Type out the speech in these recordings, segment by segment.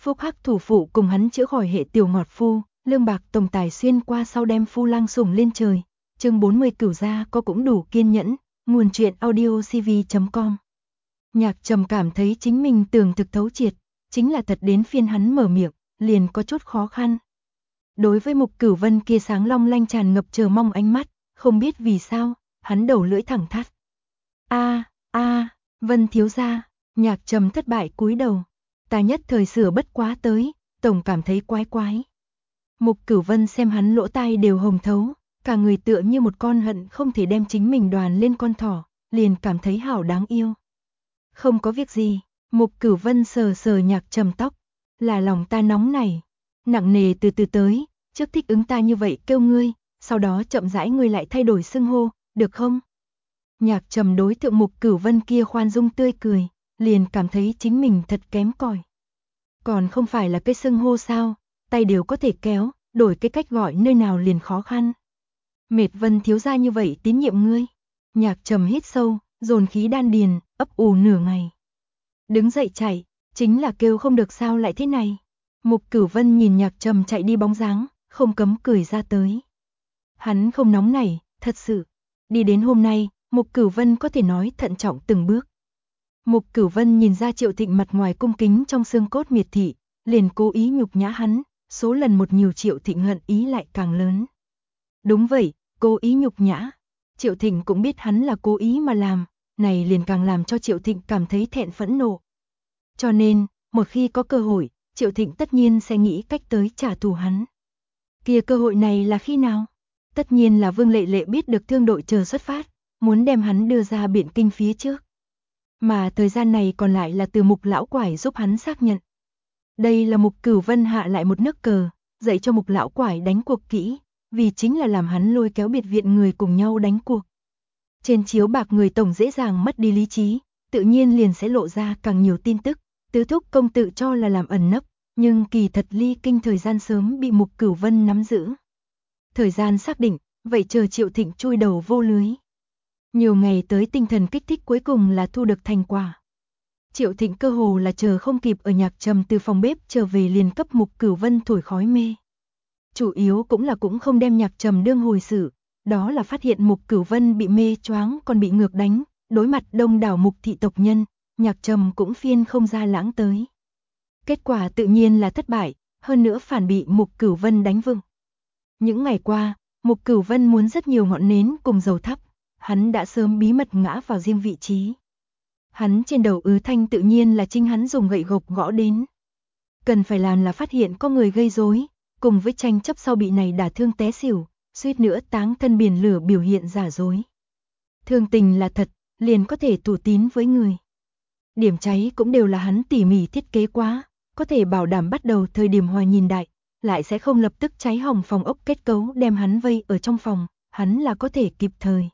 Phúc Hắc thủ phụ cùng hắn chữa khỏi hệ tiểu ngọt phu, lương bạc tổng tài xuyên qua sau đem phu lang sủng lên trời. Chương 40 Cửu gia có cũng đủ kiên nhẫn, nguồn truyện audiocv.com. Nhạc Trầm cảm thấy chính mình tưởng thực thấu triệt, chính là thật đến phiên hắn mở miệng, liền có chút khó khăn. Đối với Mục Cửu Vân kia sáng long lanh tràn ngập chờ mong ánh mắt, không biết vì sao, hắn đầu lưỡi thẳng thắt. Vân thiếu gia, Nhạc Trầm thất bại cúi đầu. Ta nhất thời sửa bất quá tới, tổng cảm thấy quái quái. Mục Cửu Vân xem hắn lỗ tai đều hồng thấu, cả người tựa như một con hận không thể đem chính mình đoàn lên con thỏ, liền cảm thấy hảo đáng yêu. Không có việc gì, Mục Cửu Vân sờ sờ Nhạc Trầm tóc, là lòng ta nóng này, nặng nề từ từ tới, trước thích ứng ta như vậy kêu ngươi, sau đó chậm rãi ngươi lại thay đổi xưng hô, được không? Nhạc Trầm đối thượng Mục Cửu Vân kia khoan dung tươi cười, liền cảm thấy chính mình thật kém cỏi. Còn không phải là cái xưng hô sao, tay đều có thể kéo, đổi cái cách gọi nơi nào liền khó khăn. Mệt Vân thiếu gia như vậy tín nhiệm ngươi. Nhạc Trầm hít sâu, dồn khí đan điền, ấp ủ nửa ngày. Đứng dậy chạy, chính là kêu không được sao lại thế này. Mục Cửu Vân nhìn Nhạc Trầm chạy đi bóng dáng, không cấm cười ra tới. Hắn không nóng nảy, thật sự. Đi đến hôm nay, Mục Cửu Vân có thể nói thận trọng từng bước. Mục Cửu Vân nhìn ra Triệu Thịnh mặt ngoài cung kính trong xương cốt miệt thị, liền cố ý nhục nhã hắn, số lần một nhiều Triệu Thịnh hận ý lại càng lớn. Đúng vậy, cố ý nhục nhã. Triệu Thịnh cũng biết hắn là cố ý mà làm, này liền càng làm cho Triệu Thịnh cảm thấy thẹn phẫn nộ. Cho nên, một khi có cơ hội, Triệu Thịnh tất nhiên sẽ nghĩ cách tới trả thù hắn. Kia cơ hội này là khi nào? Tất nhiên là Vương Lệ Lệ biết được thương đội chờ xuất phát, muốn đem hắn đưa ra biển kinh phía trước. Mà thời gian này còn lại là từ Mục lão quải giúp hắn xác nhận. Đây là Mục Cửu Vân hạ lại một nước cờ, dạy cho Mục lão quải đánh cuộc kỹ, vì chính là làm hắn lôi kéo biệt viện người cùng nhau đánh cuộc. Trên chiếu bạc người tổng dễ dàng mất đi lý trí, tự nhiên liền sẽ lộ ra càng nhiều tin tức, tứ thúc công tự cho là làm ẩn nấp, nhưng kỳ thật ly kinh thời gian sớm bị Mục Cửu Vân nắm giữ. Thời gian xác định, vậy chờ Triệu Thịnh chui đầu vô lưới. Nhiều ngày tới tinh thần kích thích cuối cùng là thu được thành quả. Triệu Thịnh cơ hồ là chờ không kịp ở Nhạc Trầm từ phòng bếp trở về liền cấp Mục Cửu Vân thổi khói mê. Chủ yếu cũng không đem Nhạc Trầm đương hồi sự, đó là phát hiện Mục Cửu Vân bị mê choáng còn bị ngược đánh, đối mặt đông đảo Mục thị tộc nhân, Nhạc Trầm cũng phiên không ra lãng tới. Kết quả tự nhiên là thất bại, hơn nữa phản bị Mục Cửu Vân đánh vựng. Những ngày qua, Mục Cửu Vân muốn rất nhiều ngọn nến cùng dầu thắp, hắn đã sớm bí mật ngã vào riêng vị trí. Hắn trên đầu thanh tự nhiên là chính hắn dùng gậy gộc gõ đến. Cần phải làm là phát hiện có người gây rối, cùng với tranh chấp sau bị này đả thương té xỉu, suýt nữa táng thân biển lửa biểu hiện giả dối. Thương tình là thật, liền có thể thủ tín với người. Điểm cháy cũng đều là hắn tỉ mỉ thiết kế quá, có thể bảo đảm bắt đầu thời điểm hòa nhìn đại, lại sẽ không lập tức cháy hỏng phòng ốc kết cấu đem hắn vây ở trong phòng, hắn là có thể kịp thời.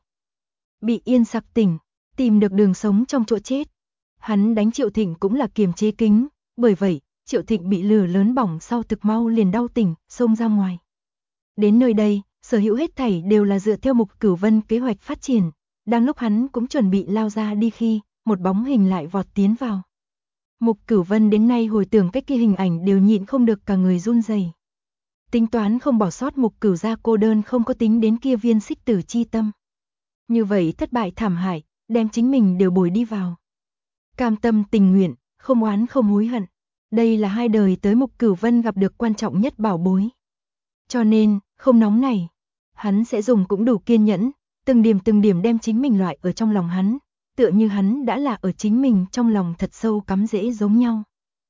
Bị yên sặc tỉnh, tìm được đường sống trong chỗ chết. Hắn đánh Triệu Thịnh cũng là kiềm chế kính, bởi vậy, Triệu Thịnh bị lửa lớn bỏng sau thực mau liền đau tỉnh, xông ra ngoài. Đến nơi đây, sở hữu hết thảy đều là dựa theo Mục Cửu Vân kế hoạch phát triển, đang lúc hắn cũng chuẩn bị lao ra đi khi, một bóng hình lại vọt tiến vào. Mục Cửu Vân đến nay hồi tưởng cách kia hình ảnh đều nhịn không được cả người run rẩy. Tính toán không bỏ sót Mục Cửu gia cô đơn không có tính đến kia viên xích tử chi tâm. Như vậy thất bại thảm hại, đem chính mình đều bồi đi vào. Cam tâm tình nguyện, không oán không hối hận. Đây là hai đời tới Mục Cửu Vân gặp được quan trọng nhất bảo bối. Cho nên, không nóng này, hắn sẽ dùng cũng đủ kiên nhẫn, từng điểm đem chính mình loại ở trong lòng hắn, tựa như hắn đã là ở chính mình trong lòng thật sâu cắm rễ giống nhau.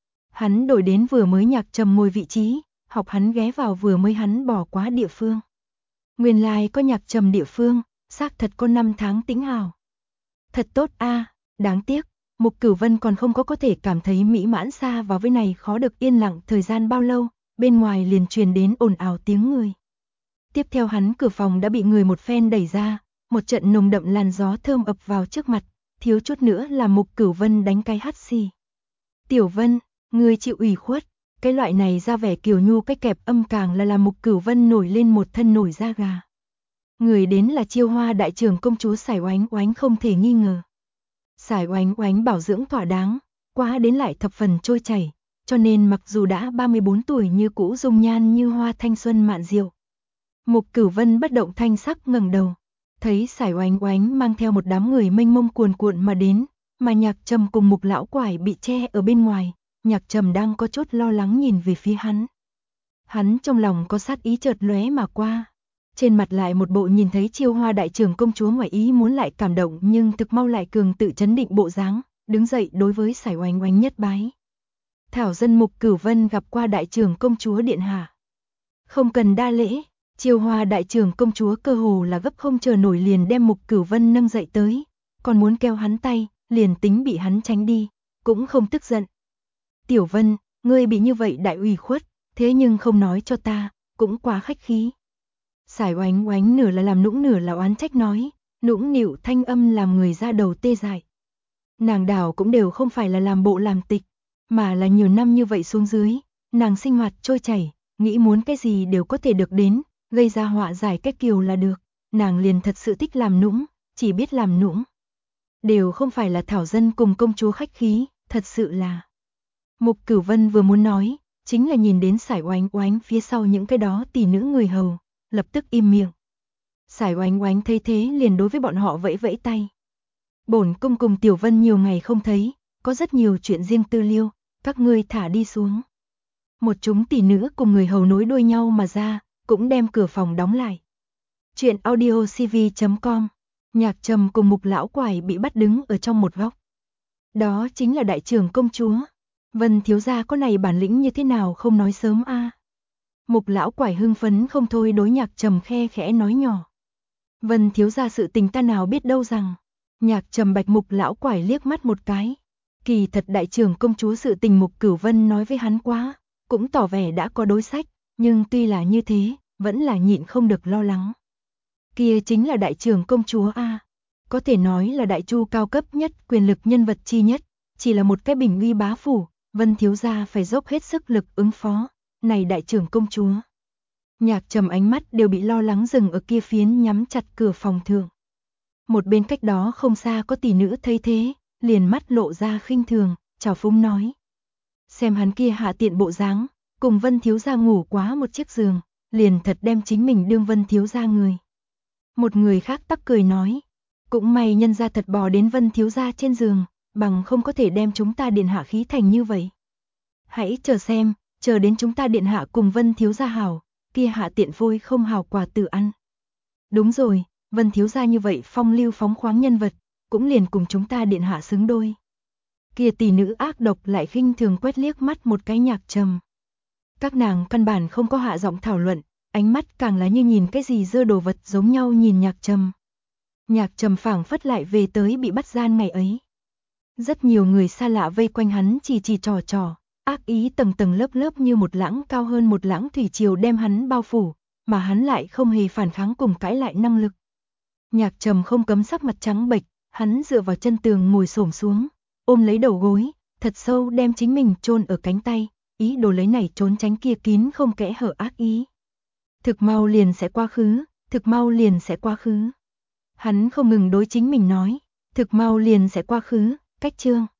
Hắn đổi đến vừa mới Nhạc Trầm ngồi vị trí, học hắn ghé vào vừa mới hắn bỏ quá địa phương. Nguyên lai có Nhạc Trầm địa phương, xác thật có 5 tháng tĩnh hào. Thật tốt a, đáng tiếc, Mục Cửu Vân còn không có thể cảm thấy mỹ mãn xa vào với này khó được yên lặng thời gian bao lâu, bên ngoài liền truyền đến ồn ào tiếng người. Tiếp theo hắn cửa phòng đã bị người một phen đẩy ra, một trận nồng đậm làn gió thơm ập vào trước mặt, thiếu chút nữa là Mục Cửu Vân đánh cái hắt xì. Tiểu Vân, ngươi chịu ủy khuất, cái loại này ra vẻ kiều nhu cách kẹp âm càng là làm Mục Cửu Vân nổi lên một thân nổi da gà. Người đến là Chiêu Hoa đại trưởng công chúa Sải Oánh Oánh không thể nghi ngờ. Sải Oánh Oánh bảo dưỡng thỏa đáng, quá đến lại thập phần trôi chảy, cho nên mặc dù đã 34 tuổi như cũ dung nhan như hoa thanh xuân mạn diệu. Mục Cửu Vân bất động thanh sắc ngẩng đầu, thấy Sải Oánh Oánh mang theo một đám người mênh mông cuồn cuộn mà đến, mà Nhạc Trầm cùng Mục lão quải bị che ở bên ngoài, Nhạc Trầm đang có chút lo lắng nhìn về phía hắn. Hắn trong lòng có sát ý chợt lóe mà qua, trên mặt lại một bộ nhìn thấy Chiêu Hoa đại trưởng công chúa ngoài ý muốn lại cảm động nhưng thực mau lại cường tự trấn định bộ dáng, đứng dậy đối với Sải Oánh Oánh nhất bái. Thảo dân Mục Cửu Vân gặp qua đại trưởng công chúa điện hạ. Không cần đa lễ. Chiêu Hoa đại trưởng công chúa cơ hồ là gấp không chờ nổi liền đem Mục Cửu Vân nâng dậy tới, còn muốn kéo hắn tay, liền tính bị hắn tránh đi, cũng không tức giận. Tiểu Vân, ngươi bị như vậy đại ủy khuất, thế nhưng không nói cho ta, cũng quá khách khí. Sải Oánh Oánh nửa là làm nũng nửa là oán trách nói, nũng nịu thanh âm làm người ra đầu tê dại. Nàng đảo cũng đều không phải là làm bộ làm tịch, mà là nhiều năm như vậy xuống dưới, nàng sinh hoạt trôi chảy, nghĩ muốn cái gì đều có thể được đến, gây ra họa giải cách kiều là được, nàng liền thật sự thích làm nũng, chỉ biết làm nũng. Đều không phải là Thảo dân cùng công chúa khách khí, thật sự là. Mục Cửu Vân vừa muốn nói, chính là nhìn đến Sải Oánh Oánh phía sau những cái đó tỷ nữ người hầu, lập tức im miệng. Sải Oánh Oánh thấy thế liền đối với bọn họ vẫy vẫy tay. Bổn cung cùng Tiểu Vân nhiều ngày không thấy, có rất nhiều chuyện riêng tư liêu, các ngươi thả đi xuống. Một chúng tỷ nữ cùng người hầu nối đuôi nhau mà ra, cũng đem cửa phòng đóng lại. Chuyện audiocv.com. Nhạc Trầm cùng Mục lão quải bị bắt đứng ở trong một góc. Đó chính là đại trưởng công chúa. Vân thiếu gia có này bản lĩnh như thế nào không nói sớm a. Mục lão quải hưng phấn không thôi đối Nhạc Trầm khe khẽ nói nhỏ. Vân thiếu gia sự tình ta nào biết đâu rằng. Nhạc Trầm bạch Mục lão quải liếc mắt một cái. Kỳ thật đại trưởng công chúa sự tình Mục Cửu Vân nói với hắn quá, cũng tỏ vẻ đã có đối sách, nhưng tuy là như thế, vẫn là nhịn không được lo lắng. Kia chính là đại trưởng công chúa a, có thể nói là đại chu cao cấp nhất, quyền lực nhân vật chi nhất, chỉ là một cái bình uy bá phủ, Vân thiếu gia phải dốc hết sức lực ứng phó, này đại trưởng công chúa. Nhạc Trầm ánh mắt đều bị lo lắng dừng ở kia phiến nhắm chặt cửa phòng thượng. Một bên cách đó không xa có tỷ nữ thấy thế, liền mắt lộ ra khinh thường, chào phúng nói. Xem hắn kia hạ tiện bộ dáng, cùng Vân thiếu gia ngủ quá một chiếc giường, liền thật đem chính mình đương Vân thiếu gia người. Một người khác tắc cười nói, cũng may nhân gia thật bò đến Vân thiếu gia trên giường, bằng không có thể đem chúng ta điện hạ khí thành như vậy. Hãy chờ xem, chờ đến chúng ta điện hạ cùng Vân thiếu gia hảo, kia hạ tiện vôi không hào quả tự ăn. Đúng rồi, Vân thiếu gia như vậy phong lưu phóng khoáng nhân vật, cũng liền cùng chúng ta điện hạ xứng đôi. Kia tỷ nữ ác độc lại khinh thường quét liếc mắt một cái Nhạc Trầm. Các nàng căn bản không có hạ giọng thảo luận, ánh mắt càng là như nhìn cái gì dơ đồ vật giống nhau nhìn Nhạc Trầm. Nhạc Trầm phảng phất lại về tới bị bắt gian ngày ấy. Rất nhiều người xa lạ vây quanh hắn chỉ trò trò, ác ý tầng tầng lớp lớp như một lãng cao hơn một lãng thủy triều đem hắn bao phủ, mà hắn lại không hề phản kháng cùng cãi lại năng lực. Nhạc Trầm không cấm sắc mặt trắng bệch, hắn dựa vào chân tường ngồi xổm xuống, ôm lấy đầu gối, thật sâu đem chính mình chôn ở cánh tay, ý đồ lấy này trốn tránh kia kín không kẽ hở ác ý. Thực mau liền sẽ quá khứ, thực mau liền sẽ quá khứ. Hắn không ngừng đối chính mình nói, thực mau liền sẽ quá khứ, cách chương.